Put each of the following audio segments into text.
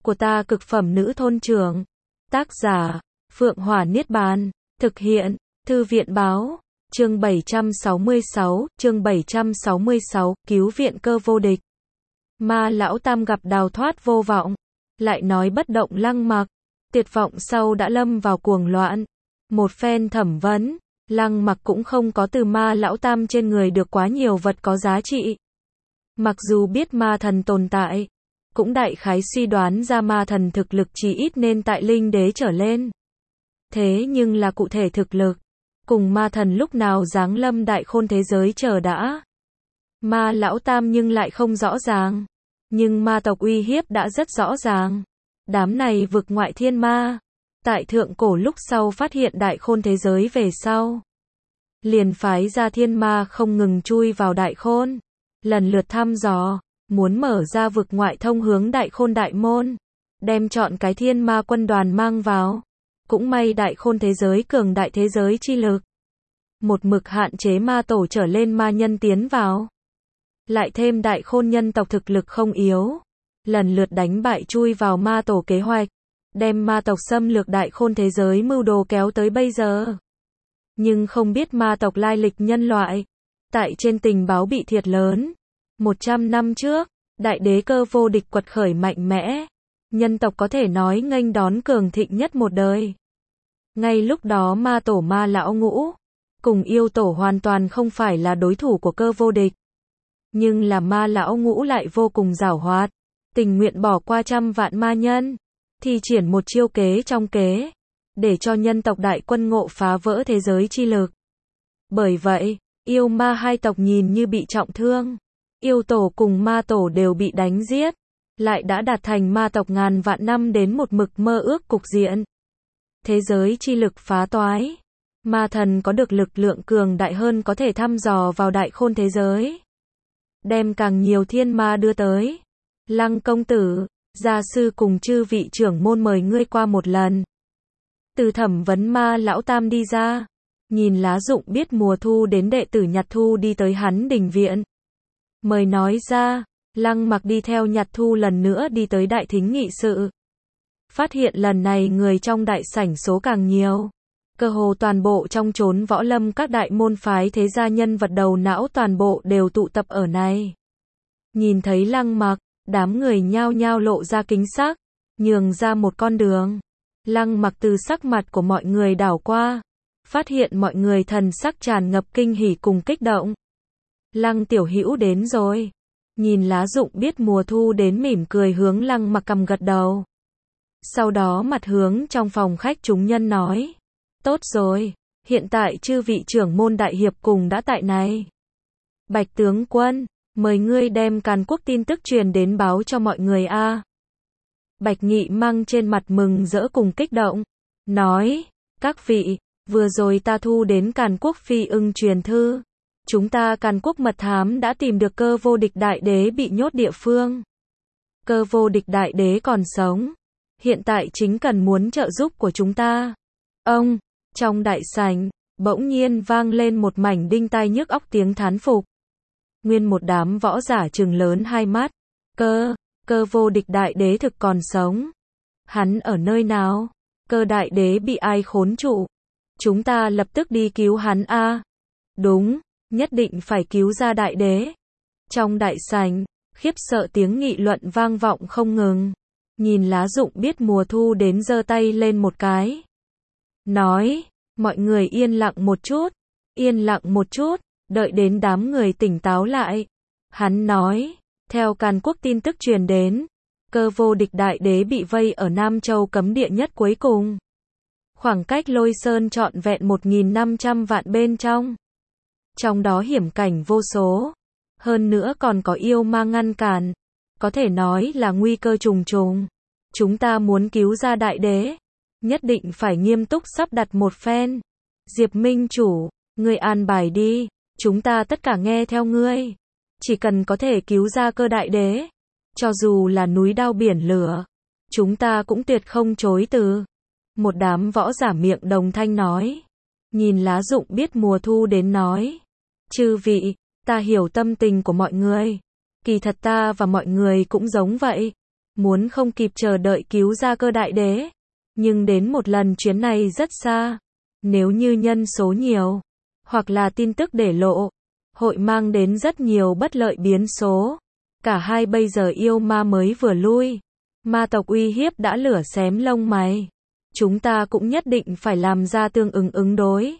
của ta cực phẩm nữ thôn trưởng. Tác giả, Phượng Hỏa Niết Bàn. Thực hiện, Thư viện Báo. Chương 766, chương 766, cứu viện cơ vô địch. Ma lão tam gặp đào thoát vô vọng, lại nói bất động Lăng Mặc, tuyệt vọng sau đã lâm vào cuồng loạn. Một phen thẩm vấn, Lăng Mặc cũng không có từ ma lão tam trên người được quá nhiều vật có giá trị. Mặc dù biết ma thần tồn tại, cũng đại khái suy đoán ra ma thần thực lực chỉ ít nên tại linh đế trở lên. Thế nhưng là cụ thể thực lực, cùng ma thần lúc nào giáng lâm đại khôn thế giới chờ đã. Ma lão tam nhưng lại không rõ ràng. Nhưng ma tộc uy hiếp đã rất rõ ràng. Đám này vực ngoại thiên ma, tại thượng cổ lúc sau phát hiện đại khôn thế giới về sau, liền phái ra thiên ma không ngừng chui vào đại khôn, lần lượt thăm dò, muốn mở ra vực ngoại thông hướng đại khôn đại môn, đem chọn cái thiên ma quân đoàn mang vào. Cũng may đại khôn thế giới cường đại thế giới chi lực, một mực hạn chế ma tổ trở lên ma nhân tiến vào. Lại thêm đại khôn nhân tộc thực lực không yếu, lần lượt đánh bại chui vào ma tổ kế hoạch, đem ma tộc xâm lược đại khôn thế giới mưu đồ kéo tới bây giờ. Nhưng không biết ma tộc lai lịch nhân loại, tại trên tình báo bị thiệt lớn. 100 năm trước, đại đế cơ vô địch quật khởi mạnh mẽ, nhân tộc có thể nói nghênh đón cường thịnh nhất một đời. Ngay lúc đó ma tổ ma lão ngũ, cùng yêu tổ hoàn toàn không phải là đối thủ của cơ vô địch. Nhưng là ma lão ngũ lại vô cùng giảo hoạt, tình nguyện bỏ qua trăm vạn ma nhân, thi triển một chiêu kế trong kế, để cho nhân tộc đại quân ngộ phá vỡ thế giới chi lực. Bởi vậy, yêu ma hai tộc nhìn như bị trọng thương, yêu tổ cùng ma tổ đều bị đánh giết, lại đã đạt thành ma tộc ngàn vạn năm đến một mực mơ ước cục diện. Thế giới chi lực phá toái, ma thần có được lực lượng cường đại hơn có thể thăm dò vào đại khôn thế giới, đem càng nhiều thiên ma đưa tới. Lăng công tử, gia sư cùng chư vị trưởng môn mời ngươi qua một lần. Từ thẩm vấn ma lão tam đi ra, nhìn lá rụng biết mùa thu đến đệ tử Nhặt Thu đi tới hắn đình viện. Mời nói ra, Lăng Mặc đi theo Nhặt Thu lần nữa đi tới đại thính nghị sự. Phát hiện lần này người trong đại sảnh số càng nhiều. Cơ hồ toàn bộ trong chốn võ lâm các đại môn phái thế gia nhân vật đầu não toàn bộ đều tụ tập ở này. Nhìn thấy Lăng Mặc, đám người nhao nhao lộ ra kính sắc, nhường ra một con đường. Lăng Mặc từ sắc mặt của mọi người đảo qua, phát hiện mọi người thần sắc tràn ngập kinh hỉ cùng kích động. Lăng tiểu hữu đến rồi. Nhìn lá rụng biết mùa thu đến mỉm cười hướng Lăng Mặc cầm gật đầu. Sau đó mặt hướng trong phòng khách chúng nhân nói. Tốt rồi, hiện tại chư vị trưởng môn đại hiệp cùng đã tại này. Bạch tướng quân, mời ngươi đem Càn Quốc tin tức truyền đến báo cho mọi người a. Bạch Nghị Măng trên mặt mừng rỡ cùng kích động, nói, các vị, vừa rồi ta thu đến Càn Quốc phi ưng truyền thư. Chúng ta Càn Quốc mật thám đã tìm được cơ vô địch đại đế bị nhốt địa phương. Cơ vô địch đại đế còn sống, hiện tại chính cần muốn trợ giúp của chúng ta. Ông, trong đại sảnh, bỗng nhiên vang lên một mảnh đinh tai nhức óc tiếng thán phục. Nguyên một đám võ giả trừng lớn hai mắt. Cơ vô địch đại đế thực còn sống. Hắn ở nơi nào? Cơ đại đế bị ai khốn trụ? Chúng ta lập tức đi cứu hắn a. Đúng, nhất định phải cứu ra đại đế. Trong đại sảnh, khiếp sợ tiếng nghị luận vang vọng không ngừng. Nhìn lá rụng biết mùa thu đến giơ tay lên một cái. Nói, mọi người yên lặng một chút, đợi đến đám người tỉnh táo lại. Hắn nói, theo Càn Quốc tin tức truyền đến, cơ vô địch đại đế bị vây ở Nam Châu cấm địa nhất cuối cùng. Khoảng cách Lôi Sơn trọn vẹn 1.500 vạn bên trong. Trong đó hiểm cảnh vô số. Hơn nữa còn có yêu ma ngăn cản. Có thể nói là nguy cơ trùng trùng. Chúng ta muốn cứu ra đại đế, nhất định phải nghiêm túc sắp đặt một phen. Diệp Minh chủ, ngươi an bài đi, chúng ta tất cả nghe theo ngươi. Chỉ cần có thể cứu ra cơ đại đế, cho dù là núi đao biển lửa, chúng ta cũng tuyệt không chối từ. Một đám võ giả miệng đồng thanh nói. Nhìn lá rụng biết mùa thu đến nói. Chư vị, ta hiểu tâm tình của mọi người. Kỳ thật ta và mọi người cũng giống vậy. muốn không kịp chờ đợi cứu ra Cơ Đại Đế. Nhưng đến một lần chuyến này rất xa, nếu như nhân số nhiều, hoặc là tin tức để lộ, hội mang đến rất nhiều bất lợi biến số. Cả hai bây giờ yêu ma mới vừa lui, ma tộc uy hiếp đã lửa xém lông mày. Chúng ta cũng nhất định phải làm ra tương ứng ứng đối.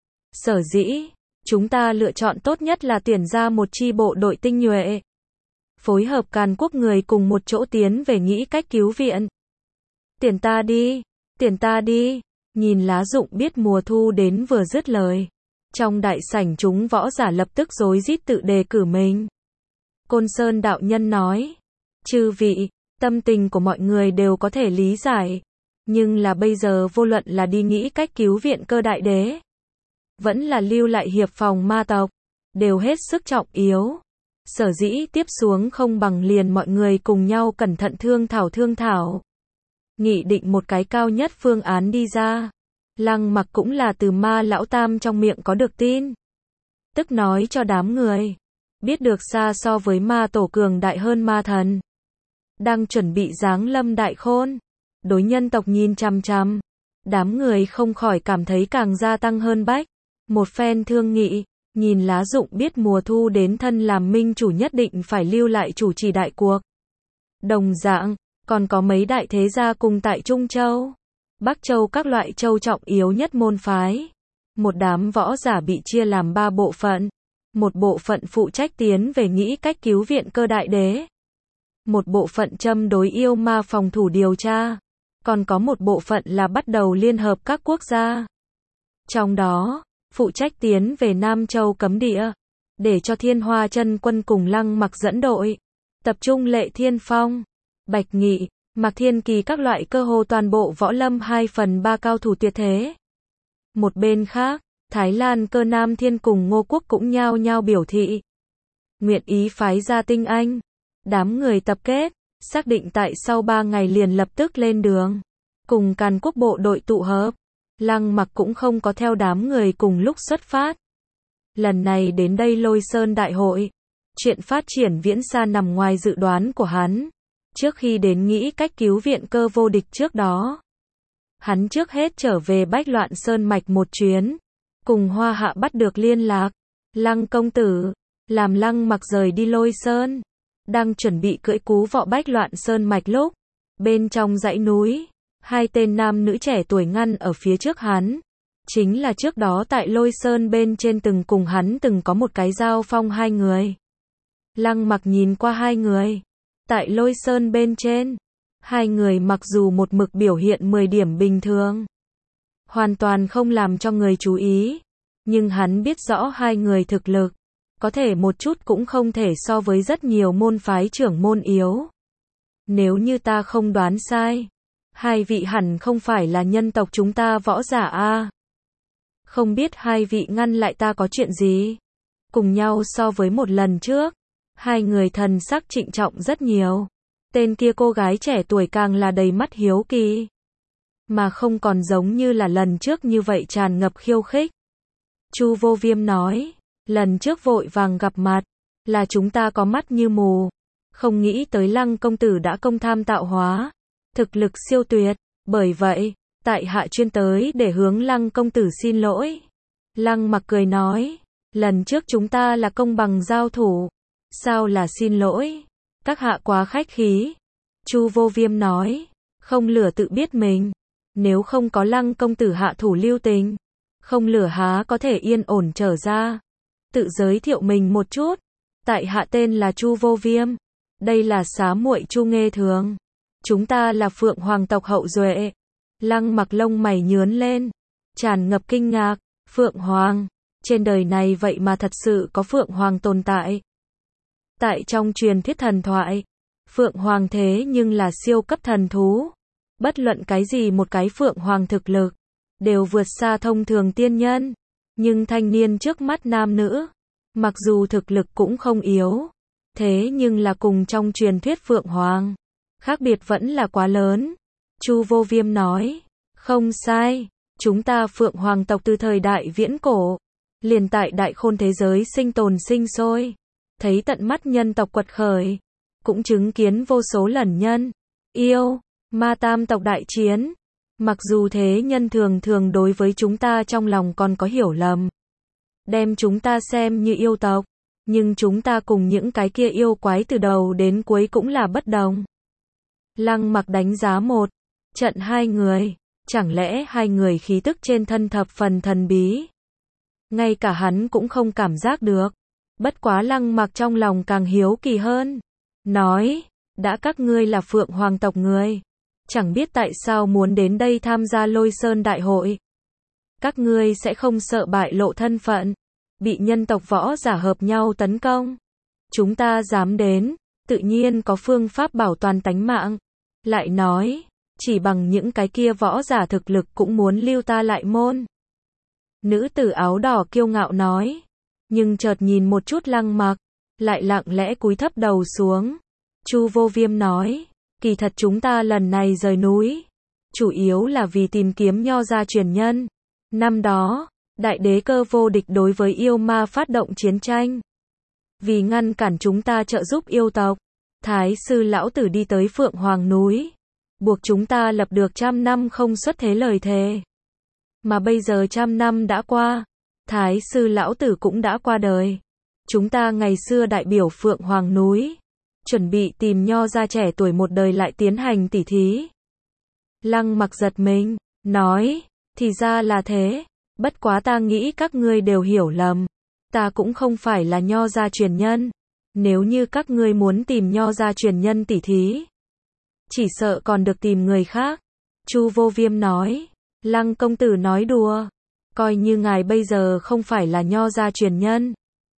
Sở dĩ, chúng ta lựa chọn tốt nhất là tuyển ra một chi bộ đội tinh nhuệ, phối hợp Càn Quốc người cùng một chỗ tiến về nghĩ cách cứu viện. Tuyển ta đi, tuyển ta đi. Nhìn lá rụng biết mùa thu đến vừa dứt lời, trong đại sảnh chúng võ giả lập tức rối rít tự đề cử mình. Côn Sơn đạo nhân nói, chư vị, tâm tình của mọi người đều có thể lý giải, nhưng là bây giờ vô luận là đi nghĩ cách cứu viện Cơ Đại Đế, vẫn là lưu lại hiệp phòng ma tộc, đều hết sức trọng yếu. Sở dĩ tiếp xuống không bằng liền mọi người cùng nhau cẩn thận thương thảo. Nghị định một cái cao nhất phương án đi ra. Lăng Mặc cũng là từ Ma Lão Tam trong miệng có được tin. Tức nói cho đám người, biết được xa so với ma tổ cường đại hơn ma thần. Đang chuẩn bị giáng lâm đại khôn. Đối nhân tộc nhìn chằm chằm. Đám người không khỏi cảm thấy càng gia tăng hơn bách. Một phen thương nghị, nhìn lá rụng biết mùa thu đến thân làm minh chủ nhất định phải lưu lại chủ trì đại cuộc. Đồng dạng, còn có mấy đại thế gia cùng tại Trung Châu, Bắc Châu các loại châu trọng yếu nhất môn phái. Một đám võ giả bị chia làm 3 bộ phận. Một bộ phận phụ trách tiến về nghĩ cách cứu viện Cơ Đại Đế. Một bộ phận châm đối yêu ma phòng thủ điều tra. Còn có một bộ phận là bắt đầu liên hợp các quốc gia. Trong đó, phụ trách tiến về Nam Châu cấm địa, để cho Thiên Hoa Chân Quân cùng Lăng Mặc dẫn đội, tập trung Lệ Thiên Phong, Bạch Nghị, Mạc Thiên Kỳ các loại cơ hồ toàn bộ võ lâm 2/3 cao thủ tuyệt thế. Một bên khác, Thái Lan Cơ Nam Thiên cùng Ngô Quốc cũng nhao nhao biểu thị nguyện ý phái ra tinh anh. Đám người tập kết, xác định tại sau 3 ngày liền lập tức lên đường, cùng Càn Quốc bộ đội tụ hợp. Lăng Mặc cũng không có theo đám người cùng lúc xuất phát. Lần này đến đây Lôi Sơn đại hội, chuyện phát triển viễn xa nằm ngoài dự đoán của hắn. Trước khi đến nghĩ cách cứu viện Cơ vô địch trước đó, hắn trước hết trở về Bách Loạn Sơn mạch một chuyến, cùng Hoa Hạ bắt được liên lạc. Lăng công tử, làm Lăng Mặc rời đi Lôi Sơn, đang chuẩn bị cưỡi cú vọ Bách Loạn Sơn mạch lúc, bên trong dãy núi, 2 tên nam nữ trẻ tuổi ngăn ở phía trước hắn. Chính là trước đó tại Lôi Sơn bên trên từng cùng hắn từng có một cái giao phong 2 người. Lăng Mặc nhìn qua 2 người. Tại Lôi Sơn bên trên, 2 người mặc dù một mực biểu hiện 10 điểm bình thường, hoàn toàn không làm cho người chú ý, nhưng hắn biết rõ 2 người thực lực, có thể một chút cũng không thể so với rất nhiều môn phái trưởng môn yếu. Nếu như ta không đoán sai, 2 vị hẳn không phải là nhân tộc chúng ta võ giả a. Không biết 2 vị ngăn lại ta có chuyện gì? Cùng nhau so với một lần trước, 2 người thần sắc trịnh trọng rất nhiều. Tên kia cô gái trẻ tuổi càng là đầy mắt hiếu kỳ, mà không còn giống như là lần trước như vậy tràn ngập khiêu khích. Chu Vô Viêm nói, lần trước vội vàng gặp mặt, là chúng ta có mắt như mù, không nghĩ tới Lăng công tử đã công tham tạo hóa, thực lực siêu tuyệt, bởi vậy, tại hạ chuyên tới để hướng Lăng công tử xin lỗi. Lăng Mặc cười nói, lần trước chúng ta là công bằng giao thủ, sao là xin lỗi? Các hạ quá khách khí. Chu Vô Viêm nói, không lửa tự biết mình, nếu không có Lăng công tử hạ thủ lưu tình, không lửa há có thể yên ổn trở ra. Tự giới thiệu mình một chút, tại hạ tên là Chu Vô Viêm, đây là xá muội Chu Nghê Thường, chúng ta là Phượng Hoàng tộc hậu duệ. Lăng Mặc lông mày nhướn lên, tràn ngập kinh ngạc. Phượng Hoàng, trên đời này vậy mà thật sự có Phượng Hoàng tồn tại. Tại trong truyền thuyết thần thoại, Phượng Hoàng thế nhưng là siêu cấp thần thú. Bất luận cái gì một cái Phượng Hoàng thực lực, đều vượt xa thông thường tiên nhân. Nhưng thanh niên trước mắt nam nữ, mặc dù thực lực cũng không yếu, thế nhưng là cùng trong truyền thuyết Phượng Hoàng, khác biệt vẫn là quá lớn. Chu Vô Viêm nói, không sai, chúng ta Phượng Hoàng tộc từ thời đại viễn cổ, liền tại đại khôn thế giới sinh tồn sinh sôi, thấy tận mắt nhân tộc quật khởi, cũng chứng kiến vô số lần nhân Yêu, ma tam tộc đại chiến. Mặc dù thế nhân thường thường đối với chúng ta trong lòng còn có hiểu lầm. Đem chúng ta xem như yêu tộc. Nhưng chúng ta cùng những cái kia yêu quái từ đầu đến cuối cũng là bất đồng. Lăng Mặc đánh giá một trận hai người. Chẳng lẽ hai người khí tức trên thân thập phần thần bí? Ngay cả hắn cũng không cảm giác được. Bất quá Lăng Mặc trong lòng càng hiếu kỳ hơn. Nói, đã các ngươi là Phượng Hoàng tộc người. Chẳng biết tại sao muốn đến đây tham gia Lôi Sơn Đại hội. Các ngươi sẽ không sợ bại lộ thân phận, bị nhân tộc võ giả hợp nhau tấn công. Chúng ta dám đến, tự nhiên có phương pháp bảo toàn tánh mạng. Lại nói, chỉ bằng những cái kia võ giả thực lực cũng muốn lưu ta lại môn. Nữ tử áo đỏ kiêu ngạo nói, nhưng chợt nhìn một chút Lăng Mặc, lại lặng lẽ cúi thấp đầu xuống. Chu Vô Viêm nói, kỳ thật chúng ta lần này rời núi, chủ yếu là vì tìm kiếm nho gia truyền nhân. Năm đó, đại đế Cơ Vô Địch đối với yêu ma phát động chiến tranh. Vì ngăn cản chúng ta trợ giúp yêu tộc, Thái sư lão tử đi tới Phượng Hoàng núi, buộc chúng ta lập được 100 năm không xuất thế lời thề. Mà bây giờ 100 năm đã qua, Thái sư lão tử cũng đã qua đời. Chúng ta ngày xưa đại biểu Phượng Hoàng núi, chuẩn bị tìm nho gia trẻ tuổi một đời lại tiến hành tỉ thí. Lăng Mặc giật mình, nói, thì ra là thế, bất quá ta nghĩ các ngươi đều hiểu lầm. Ta cũng không phải là nho gia truyền nhân. Nếu như các ngươi muốn tìm nho gia truyền nhân tỉ thí, chỉ sợ còn được tìm người khác. Chu Vô Viêm nói, Lăng công tử nói đùa, coi như ngài bây giờ không phải là nho gia truyền nhân.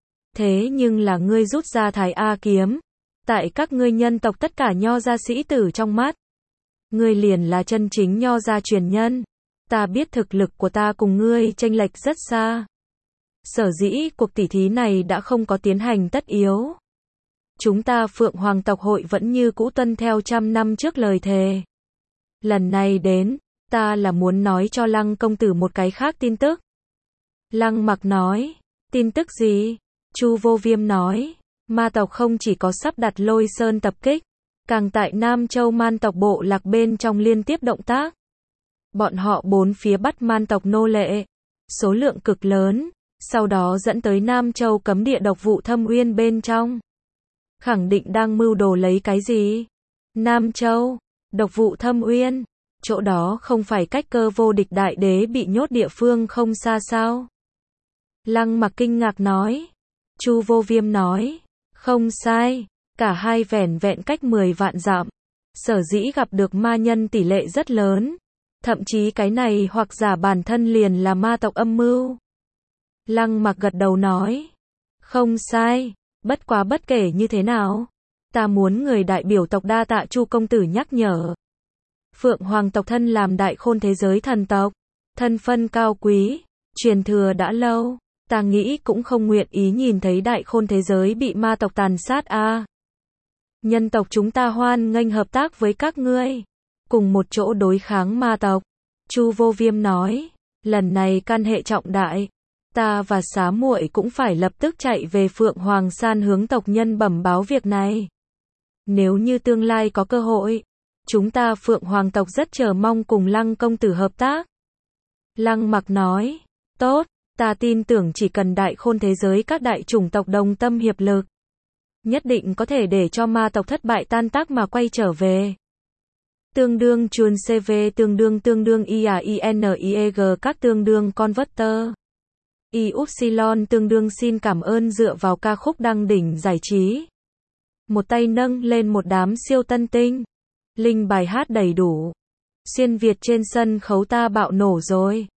Thế nhưng là ngươi rút ra Thái A kiếm, tại các ngươi nhân tộc tất cả nho gia sĩ tử trong mắt, ngươi liền là chân chính nho gia truyền nhân. Ta biết thực lực của ta cùng ngươi chênh lệch rất xa. Sở dĩ cuộc tỉ thí này đã không có tiến hành tất yếu. Chúng ta Phượng Hoàng tộc hội vẫn như cũ tuân theo 100 năm trước lời thề. Lần này đến, ta là muốn nói cho Lăng công tử một cái khác tin tức. Lăng Mặc nói, tin tức gì? Chu Vô Viêm nói, ma tộc không chỉ có sắp đặt Lôi Sơn tập kích, càng tại Nam Châu man tộc bộ lạc bên trong liên tiếp động tác. Bọn họ bốn phía bắt man tộc nô lệ, số lượng cực lớn, sau đó dẫn tới Nam Châu cấm địa độc vụ Thâm Uyên bên trong. Khẳng định đang mưu đồ lấy cái gì? Nam Châu, độc vụ Thâm Uyên, chỗ đó không phải cách Cơ Vô Địch đại đế bị nhốt địa phương không xa sao? Lăng Mặc kinh ngạc nói. Chu Vô Viêm nói, không sai, cả hai vẻn vẹn cách 10 vạn dặm. Sở dĩ gặp được ma nhân tỷ lệ rất lớn. Thậm chí cái này hoặc giả bản thân liền là ma tộc âm mưu. Lăng Mặc gật đầu nói, không sai, bất quá bất kể như thế nào, ta muốn người đại biểu tộc đa tạ Chu công tử nhắc nhở. Phượng Hoàng tộc thân làm đại khôn thế giới thần tộc, thân phân cao quý, truyền thừa đã lâu, ta nghĩ cũng không nguyện ý nhìn thấy đại khôn thế giới bị ma tộc tàn sát a. Nhân tộc chúng ta hoan nghênh hợp tác với các ngươi, cùng một chỗ đối kháng ma tộc. Chu Vô Viêm nói, lần này can hệ trọng đại, ta và Xá muội cũng phải lập tức chạy về Phượng Hoàng San hướng tộc nhân bẩm báo việc này. Nếu như tương lai có cơ hội, chúng ta Phượng Hoàng tộc rất chờ mong cùng Lăng công tử hợp tác. Lăng Mặc nói, tốt, ta tin tưởng chỉ cần đại khôn thế giới các đại chủng tộc đồng tâm hiệp lực, nhất định có thể để cho ma tộc thất bại tan tác mà quay trở về. Tương đương chuồn CV tương đương IAINIEG các tương đương converter. Y-Upsilon tương đương xin cảm ơn dựa vào ca khúc đăng đỉnh giải trí. Một tay nâng lên một đám siêu tân tinh. Linh bài hát đầy đủ. Xuyên Việt trên sân khấu ta bạo nổ rồi.